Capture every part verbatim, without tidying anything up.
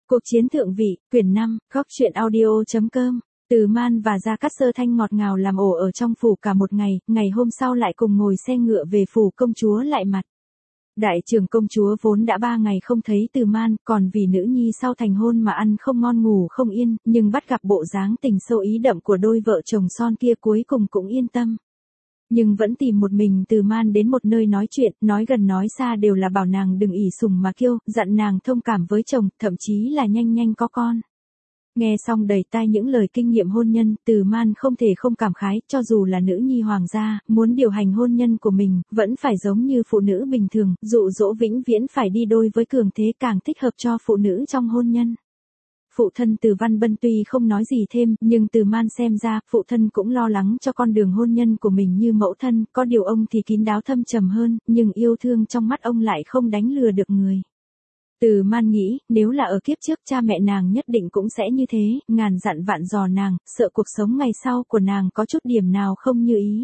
Cuộc chiến thượng vị, quyển năm, góc truyện audio.com. Từ Man và Gia Cát Sơ Thanh ngọt ngào làm ổ ở trong phủ cả một ngày, ngày hôm sau lại cùng ngồi xe ngựa về phủ công chúa lại mặt. Đại trưởng công chúa vốn đã ba ngày không thấy Từ Man, còn vì nữ nhi sau thành hôn mà ăn không ngon ngủ không yên, nhưng bắt gặp bộ dáng tình sâu ý đậm của đôi vợ chồng son kia cuối cùng cũng yên tâm. Nhưng vẫn tìm một mình Từ Man đến một nơi nói chuyện, nói gần nói xa đều là bảo nàng đừng ỷ sủng mà kiêu, dặn nàng thông cảm với chồng, thậm chí là nhanh nhanh có con. Nghe xong đầy tai những lời kinh nghiệm hôn nhân, Từ Man không thể không cảm khái, cho dù là nữ nhi hoàng gia, muốn điều hành hôn nhân của mình, vẫn phải giống như phụ nữ bình thường, dụ dỗ vĩnh viễn phải đi đôi với cường thế càng thích hợp cho phụ nữ trong hôn nhân. Phụ thân Từ Văn Bân tuy không nói gì thêm, nhưng Từ Man xem ra, phụ thân cũng lo lắng cho con đường hôn nhân của mình như mẫu thân, có điều ông thì kín đáo thâm trầm hơn, nhưng yêu thương trong mắt ông lại không đánh lừa được người. Từ Man nghĩ, nếu là ở kiếp trước cha mẹ nàng nhất định cũng sẽ như thế, ngàn dặn vạn dò nàng, sợ cuộc sống ngày sau của nàng có chút điểm nào không như ý.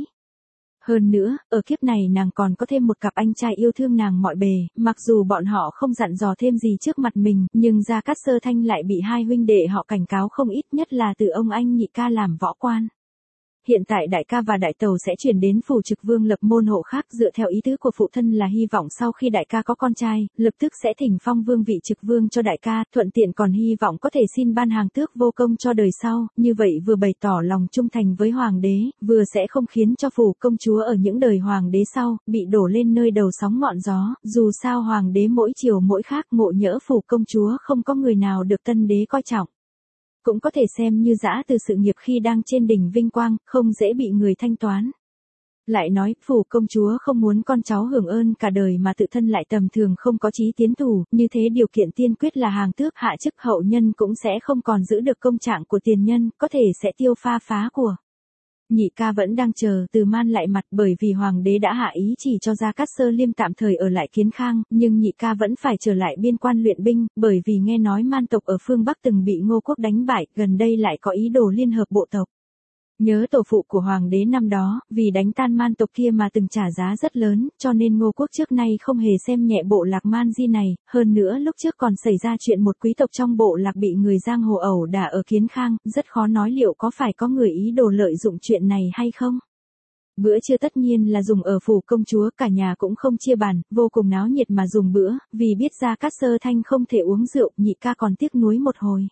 Hơn nữa, ở kiếp này nàng còn có thêm một cặp anh trai yêu thương nàng mọi bề, mặc dù bọn họ không dặn dò thêm gì trước mặt mình, nhưng Gia Cát Sơ Thanh lại bị hai huynh đệ họ cảnh cáo không ít, nhất là từ ông anh nhị ca làm võ quan. Hiện tại đại ca và đại tẩu sẽ chuyển đến phủ Trực Vương lập môn hộ khác, dựa theo ý tứ của phụ thân là hy vọng sau khi đại ca có con trai, lập tức sẽ thỉnh phong vương vị Trực Vương cho đại ca, thuận tiện còn hy vọng có thể xin ban hàng tước vô công cho đời sau, như vậy vừa bày tỏ lòng trung thành với hoàng đế, vừa sẽ không khiến cho phủ công chúa ở những đời hoàng đế sau, bị đổ lên nơi đầu sóng ngọn gió, dù sao hoàng đế mỗi chiều mỗi khác, ngộ nhỡ phủ công chúa không có người nào được tân đế coi trọng. Cũng có thể xem như giã từ sự nghiệp khi đang trên đỉnh vinh quang, không dễ bị người thanh toán. Lại nói, phủ công chúa không muốn con cháu hưởng ơn cả đời mà tự thân lại tầm thường không có chí tiến thủ, như thế điều kiện tiên quyết là hàng tước hạ chức hậu nhân cũng sẽ không còn giữ được công trạng của tiền nhân, có thể sẽ tiêu pha phá của. Nhị ca vẫn đang chờ Từ Man lại mặt bởi vì hoàng đế đã hạ ý chỉ cho Gia Cát Sơ Liêm tạm thời ở lại Kiến Khang, nhưng nhị ca vẫn phải trở lại biên quan luyện binh, bởi vì nghe nói Man tộc ở phương Bắc từng bị Ngô quốc đánh bại, gần đây lại có ý đồ liên hợp bộ tộc. Nhớ tổ phụ của hoàng đế năm đó, vì đánh tan Man tộc kia mà từng trả giá rất lớn, cho nên Ngô quốc trước nay không hề xem nhẹ bộ lạc Man Di này, hơn nữa lúc trước còn xảy ra chuyện một quý tộc trong bộ lạc bị người giang hồ ẩu đả ở Kiến Khang, rất khó nói liệu có phải có người ý đồ lợi dụng chuyện này hay không. Bữa trưa tất nhiên là dùng ở phủ công chúa, cả nhà cũng không chia bàn, vô cùng náo nhiệt mà dùng bữa, vì biết Gia Cát Sơ Thanh không thể uống rượu, nhị ca còn tiếc nuối một hồi.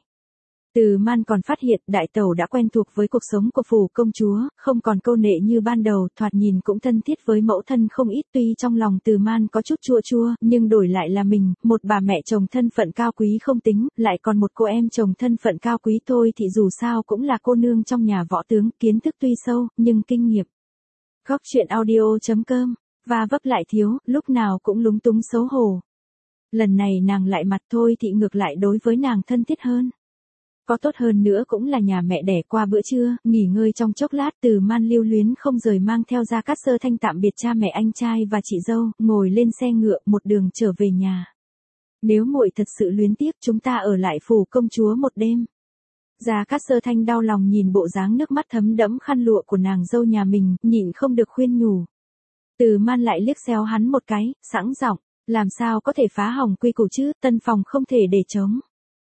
Từ Man còn phát hiện đại tẩu đã quen thuộc với cuộc sống của phủ công chúa, không còn câu nệ như ban đầu, thoạt nhìn cũng thân thiết với mẫu thân không ít, tuy trong lòng Từ Man có chút chua chua, nhưng đổi lại là mình, một bà mẹ chồng thân phận cao quý không tính, lại còn một cô em chồng thân phận cao quý thôi thì dù sao cũng là cô nương trong nhà võ tướng, kiến thức tuy sâu, nhưng kinh nghiệm. Góc truyện audio.com, và vấp lại thiếu, lúc nào cũng lúng túng xấu hổ. Lần này nàng lại mặt thôi thì ngược lại đối với nàng thân thiết hơn. Có tốt hơn nữa cũng là nhà mẹ đẻ qua bữa trưa, nghỉ ngơi trong chốc lát Từ Man lưu luyến không rời mang theo Gia Cát Sơ Thanh tạm biệt cha mẹ anh trai và chị dâu, ngồi lên xe ngựa một đường trở về nhà. Nếu muội thật sự luyến tiếc chúng ta ở lại phủ công chúa một đêm. Gia Cát Sơ Thanh đau lòng nhìn bộ dáng nước mắt thấm đẫm khăn lụa của nàng dâu nhà mình, nhịn không được khuyên nhủ. Từ Man lại liếc xéo hắn một cái, sẵn giọng, làm sao có thể phá hỏng quy củ chứ, tân phòng không thể để trống.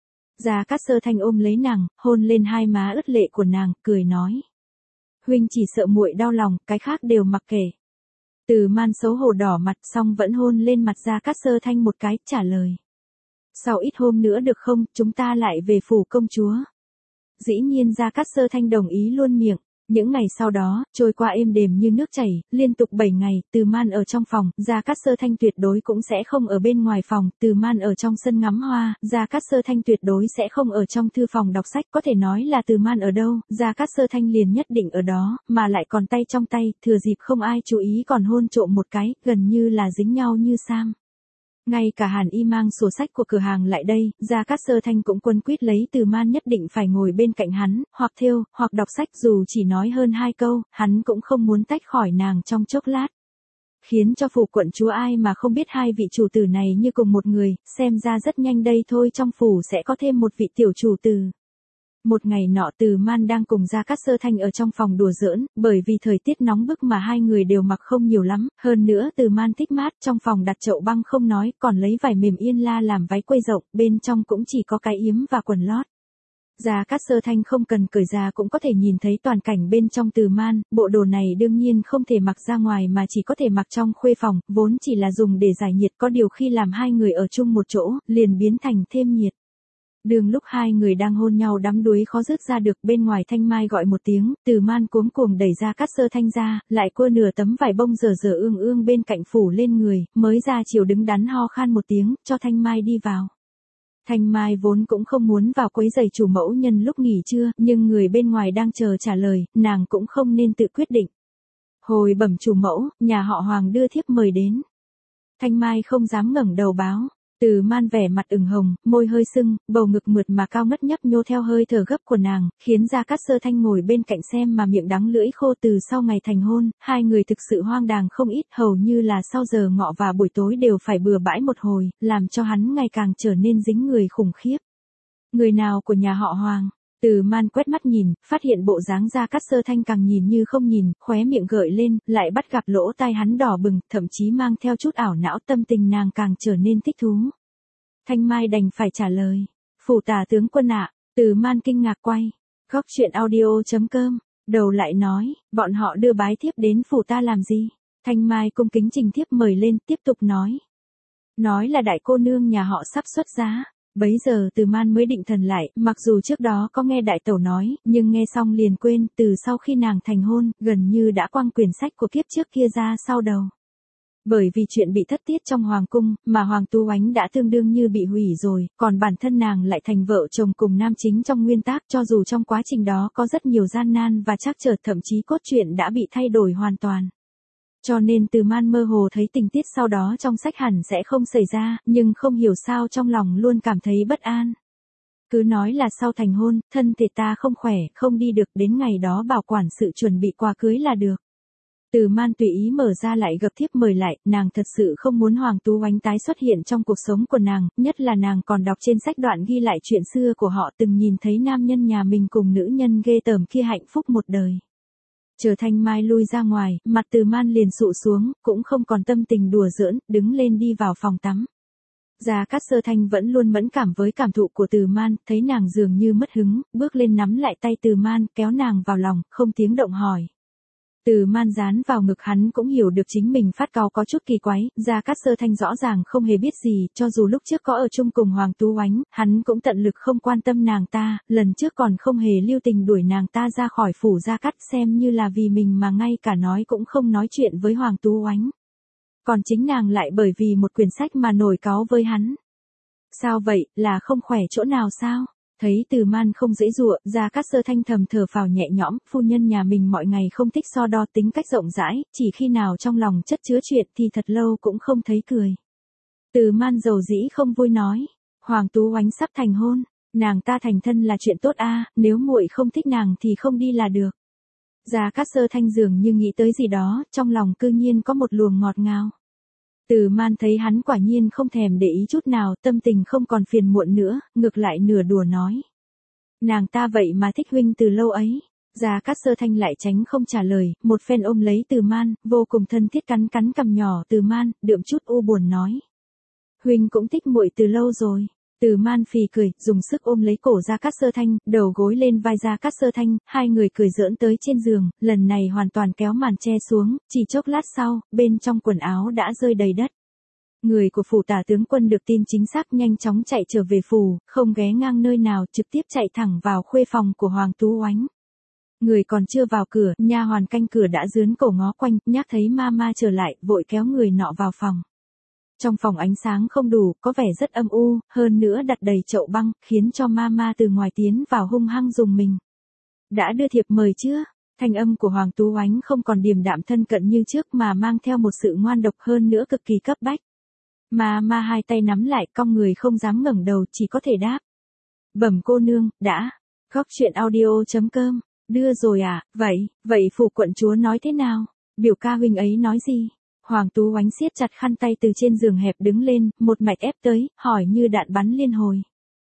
Gia Cát Sơ Thanh ôm lấy nàng, hôn lên hai má ướt lệ của nàng, cười nói. Huynh chỉ sợ muội đau lòng, cái khác đều mặc kệ. Từ Man xấu hổ đỏ mặt xong vẫn hôn lên mặt Gia Cát Sơ Thanh một cái, trả lời. Sau ít hôm nữa được không, chúng ta lại về phủ công chúa. Dĩ nhiên Gia Cát Sơ Thanh đồng ý luôn miệng. Những ngày sau đó, trôi qua êm đềm như nước chảy, liên tục bảy ngày, Từ Man ở trong phòng, Gia Cát Sơ Thanh tuyệt đối cũng sẽ không ở bên ngoài phòng, Từ Man ở trong sân ngắm hoa, Gia Cát Sơ Thanh tuyệt đối sẽ không ở trong thư phòng đọc sách, có thể nói là Từ Man ở đâu, Gia Cát Sơ Thanh liền nhất định ở đó, mà lại còn tay trong tay, thừa dịp không ai chú ý còn hôn trộm một cái, gần như là dính nhau như sam. Ngay cả Hàn Y mang sổ sách của cửa hàng lại đây, Gia Cát Sơ Thanh cũng quấn quýt lấy Từ Man nhất định phải ngồi bên cạnh hắn, hoặc thêu, hoặc đọc sách, dù chỉ nói hơn hai câu, hắn cũng không muốn tách khỏi nàng trong chốc lát. Khiến cho phủ quận chúa ai mà không biết hai vị chủ tử này như cùng một người, xem ra rất nhanh đây thôi trong phủ sẽ có thêm một vị tiểu chủ tử. Một ngày nọ Từ Man đang cùng Gia Cát Sơ Thanh ở trong phòng đùa giỡn, bởi vì thời tiết nóng bức mà hai người đều mặc không nhiều lắm, hơn nữa Từ Man thích mát, trong phòng đặt chậu băng không nói, còn lấy vải mềm yên la làm váy quây rộng, bên trong cũng chỉ có cái yếm và quần lót. Gia Cát Sơ Thanh không cần cởi ra cũng có thể nhìn thấy toàn cảnh bên trong Từ Man, bộ đồ này đương nhiên không thể mặc ra ngoài mà chỉ có thể mặc trong khuê phòng, vốn chỉ là dùng để giải nhiệt, có điều khi làm hai người ở chung một chỗ, liền biến thành thêm nhiệt. Đường lúc hai người đang hôn nhau đắm đuối khó dứt ra được, bên ngoài Thanh Mai gọi một tiếng, Từ Man cuống cuồng đẩy Gia Cát Sơ Thanh ra, lại cua nửa tấm vải bông dở dở ương ương bên cạnh phủ lên người, mới ra chiều đứng đắn ho khan một tiếng, cho Thanh Mai đi vào. Thanh Mai vốn cũng không muốn vào quấy giày chủ mẫu nhân lúc nghỉ trưa, nhưng người bên ngoài đang chờ trả lời, nàng cũng không nên tự quyết định. Hồi bẩm chủ mẫu, nhà họ Hoàng đưa thiếp mời đến. Thanh Mai không dám ngẩng đầu báo. Từ Man vẻ mặt ửng hồng, môi hơi sưng, bầu ngực mượt mà cao ngất nhấp nhô theo hơi thở gấp của nàng, khiến Gia Cát Sơ Thanh ngồi bên cạnh xem mà miệng đắng lưỡi khô. Từ sau ngày thành hôn, hai người thực sự hoang đàng không ít, hầu như là sau giờ ngọ và buổi tối đều phải bừa bãi một hồi, làm cho hắn ngày càng trở nên dính người khủng khiếp. Người nào của nhà họ Hoàng? Từ Man quét mắt nhìn, phát hiện bộ dáng Gia Cát Sơ Thanh càng nhìn như không nhìn, khóe miệng gợi lên, lại bắt gặp lỗ tai hắn đỏ bừng, thậm chí mang theo chút ảo não, tâm tình nàng càng trở nên thích thú. Thanh Mai đành phải trả lời. Phủ tả tướng quân ạ. Từ Man kinh ngạc quay. Góc chuyện audio chấm com. Đầu lại nói, bọn họ đưa bái thiếp đến phủ ta làm gì? Thanh Mai cung kính trình thiếp mời lên, tiếp tục nói. Nói là đại cô nương nhà họ sắp xuất giá. Bấy giờ Từ Man mới định thần lại, mặc dù trước đó có nghe đại tẩu nói, nhưng nghe xong liền quên, từ sau khi nàng thành hôn, gần như đã quăng quyển sách của kiếp trước kia ra sau đầu. Bởi vì chuyện bị thất tiết trong hoàng cung, mà Hoàng Tú Oánh đã tương đương như bị hủy rồi, còn bản thân nàng lại thành vợ chồng cùng nam chính trong nguyên tác, cho dù trong quá trình đó có rất nhiều gian nan và trắc trở, thậm chí cốt truyện đã bị thay đổi hoàn toàn. Cho nên Từ Man mơ hồ thấy tình tiết sau đó trong sách hẳn sẽ không xảy ra, nhưng không hiểu sao trong lòng luôn cảm thấy bất an. Cứ nói là sau thành hôn, thân thể ta không khỏe, không đi được, đến ngày đó bảo quản sự chuẩn bị quà cưới là được. Từ Man tùy ý mở ra lại gập thiếp mời lại, nàng thật sự không muốn Hoàng Tú Oánh tái xuất hiện trong cuộc sống của nàng, nhất là nàng còn đọc trên sách đoạn ghi lại chuyện xưa của họ, từng nhìn thấy nam nhân nhà mình cùng nữ nhân ghê tởm kia hạnh phúc một đời. Chờ Thanh Mai lui ra ngoài, mặt Từ Man liền sụ xuống, cũng không còn tâm tình đùa giỡn, đứng lên đi vào phòng tắm. Gia Cát Sơ Thanh vẫn luôn mẫn cảm với cảm thụ của Từ Man, thấy nàng dường như mất hứng, bước lên nắm lại tay Từ Man, kéo nàng vào lòng, không tiếng động hỏi. Từ Man dán vào ngực hắn cũng hiểu được chính mình phát cáu có chút kỳ quái, Gia Cát Sơ Thanh rõ ràng không hề biết gì, cho dù lúc trước có ở chung cùng Hoàng Tú Oánh, hắn cũng tận lực không quan tâm nàng ta, lần trước còn không hề lưu tình đuổi nàng ta ra khỏi phủ Gia Cát, xem như là vì mình mà ngay cả nói cũng không nói chuyện với Hoàng Tú Oánh. Còn chính nàng lại bởi vì một quyển sách mà nổi cáu với hắn. Sao vậy, là không khỏe chỗ nào sao? Thấy Từ Man không dễ dụa, Gia Cát Sơ Thanh thầm thở phào nhẹ nhõm, phu nhân nhà mình mọi ngày không thích so đo, tính cách rộng rãi, chỉ khi nào trong lòng chất chứa chuyện thì thật lâu cũng không thấy cười. Từ Man dầu dĩ không vui nói, Hoàng Tú Oánh sắp thành hôn, nàng ta thành thân là chuyện tốt a, nếu muội không thích nàng thì không đi là được. Gia Cát Sơ Thanh dường như nghĩ tới gì đó, trong lòng cư nhiên có một luồng ngọt ngào. Từ Man thấy hắn quả nhiên không thèm để ý chút nào, tâm tình không còn phiền muộn nữa, ngược lại nửa đùa nói. Nàng ta vậy mà thích huynh từ lâu ấy. Gia Cát Sơ Thanh lại tránh không trả lời, một phen ôm lấy Từ Man, vô cùng thân thiết cắn cắn cằm nhỏ Từ Man, đượm chút u buồn nói. Huynh cũng thích muội từ lâu rồi. Từ Man phì cười, dùng sức ôm lấy cổ Gia Cát Sơ Thanh, đầu gối lên vai Gia Cát Sơ Thanh, hai người cười giỡn tới trên giường, lần này hoàn toàn kéo màn che xuống, chỉ chốc lát sau, bên trong quần áo đã rơi đầy đất. Người của phủ tả tướng quân được tin chính xác nhanh chóng chạy trở về phủ, không ghé ngang nơi nào, trực tiếp chạy thẳng vào khuê phòng của Hoàng Tú Oánh. Người còn chưa vào cửa, nha hoàn canh cửa đã dướn cổ ngó quanh, nhắc thấy mama trở lại, vội kéo người nọ vào phòng. Trong phòng ánh sáng không đủ, có vẻ rất âm u, hơn nữa đặt đầy chậu băng, khiến cho mama từ ngoài tiến vào hung hăng dùng mình. Đã đưa thiệp mời chưa? Thanh âm của Hoàng Tú Oánh không còn điềm đạm thân cận như trước mà mang theo một sự ngoan độc hơn nữa cực kỳ cấp bách. Mama hai tay nắm lại, cong người không dám ngẩng đầu, chỉ có thể đáp. Bẩm cô nương, đã. Góc chuyện audio chấm com. Đưa rồi à, vậy, vậy phủ quận chúa nói thế nào? Biểu ca huynh ấy nói gì? Hoàng Tú Oánh siết chặt khăn tay từ trên giường hẹp đứng lên, một mạch ép tới, hỏi như đạn bắn liên hồi.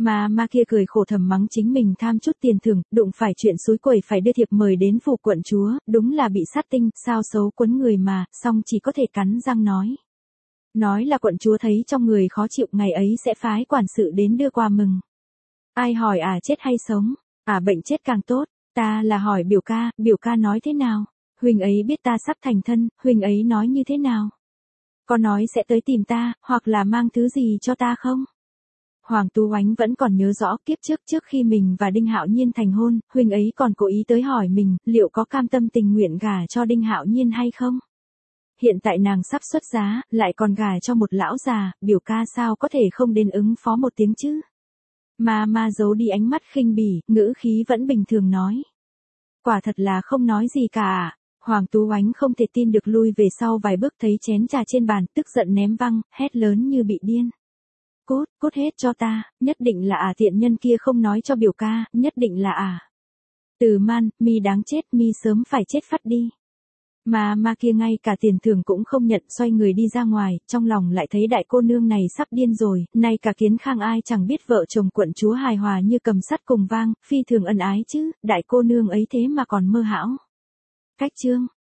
Mà ma kia cười khổ thầm mắng chính mình tham chút tiền thưởng, đụng phải chuyện xúi quẩy phải đưa thiệp mời đến phủ quận chúa, đúng là bị sát tinh, sao xấu quấn người mà, xong chỉ có thể cắn răng nói. Nói là quận chúa thấy trong người khó chịu, ngày ấy sẽ phái quản sự đến đưa quà mừng. Ai hỏi à chết hay sống, à bệnh chết càng tốt, ta là hỏi biểu ca, biểu ca nói thế nào, huynh ấy biết ta sắp thành thân, huynh ấy nói như thế nào. Có nói sẽ tới tìm ta, hoặc là mang thứ gì cho ta không? Hoàng Tú Oánh vẫn còn nhớ rõ kiếp trước trước khi mình và Đinh Hạo Nhiên thành hôn, huynh ấy còn cố ý tới hỏi mình, liệu có cam tâm tình nguyện gả cho Đinh Hạo Nhiên hay không? Hiện tại nàng sắp xuất giá, lại còn gả cho một lão già, biểu ca sao có thể không đến ứng phó một tiếng chứ? Ma ma giấu đi ánh mắt khinh bỉ, ngữ khí vẫn bình thường nói. Quả thật là không nói gì cả. Hoàng Tú Oánh không thể tin được, lui về sau vài bước thấy chén trà trên bàn, tức giận ném văng, hét lớn như bị điên. Cút, cút hết cho ta, nhất định là à tiện nhân kia không nói cho biểu ca, nhất định là à. Từ Man, mi đáng chết, mi sớm phải chết phát đi. Mà ma kia ngay cả tiền thưởng cũng không nhận, xoay người đi ra ngoài, trong lòng lại thấy đại cô nương này sắp điên rồi, nay cả Kiến Khang ai chẳng biết vợ chồng quận chúa hài hòa như cầm sắt cùng vang, phi thường ân ái chứ, đại cô nương ấy thế mà còn mơ hão. Cách chương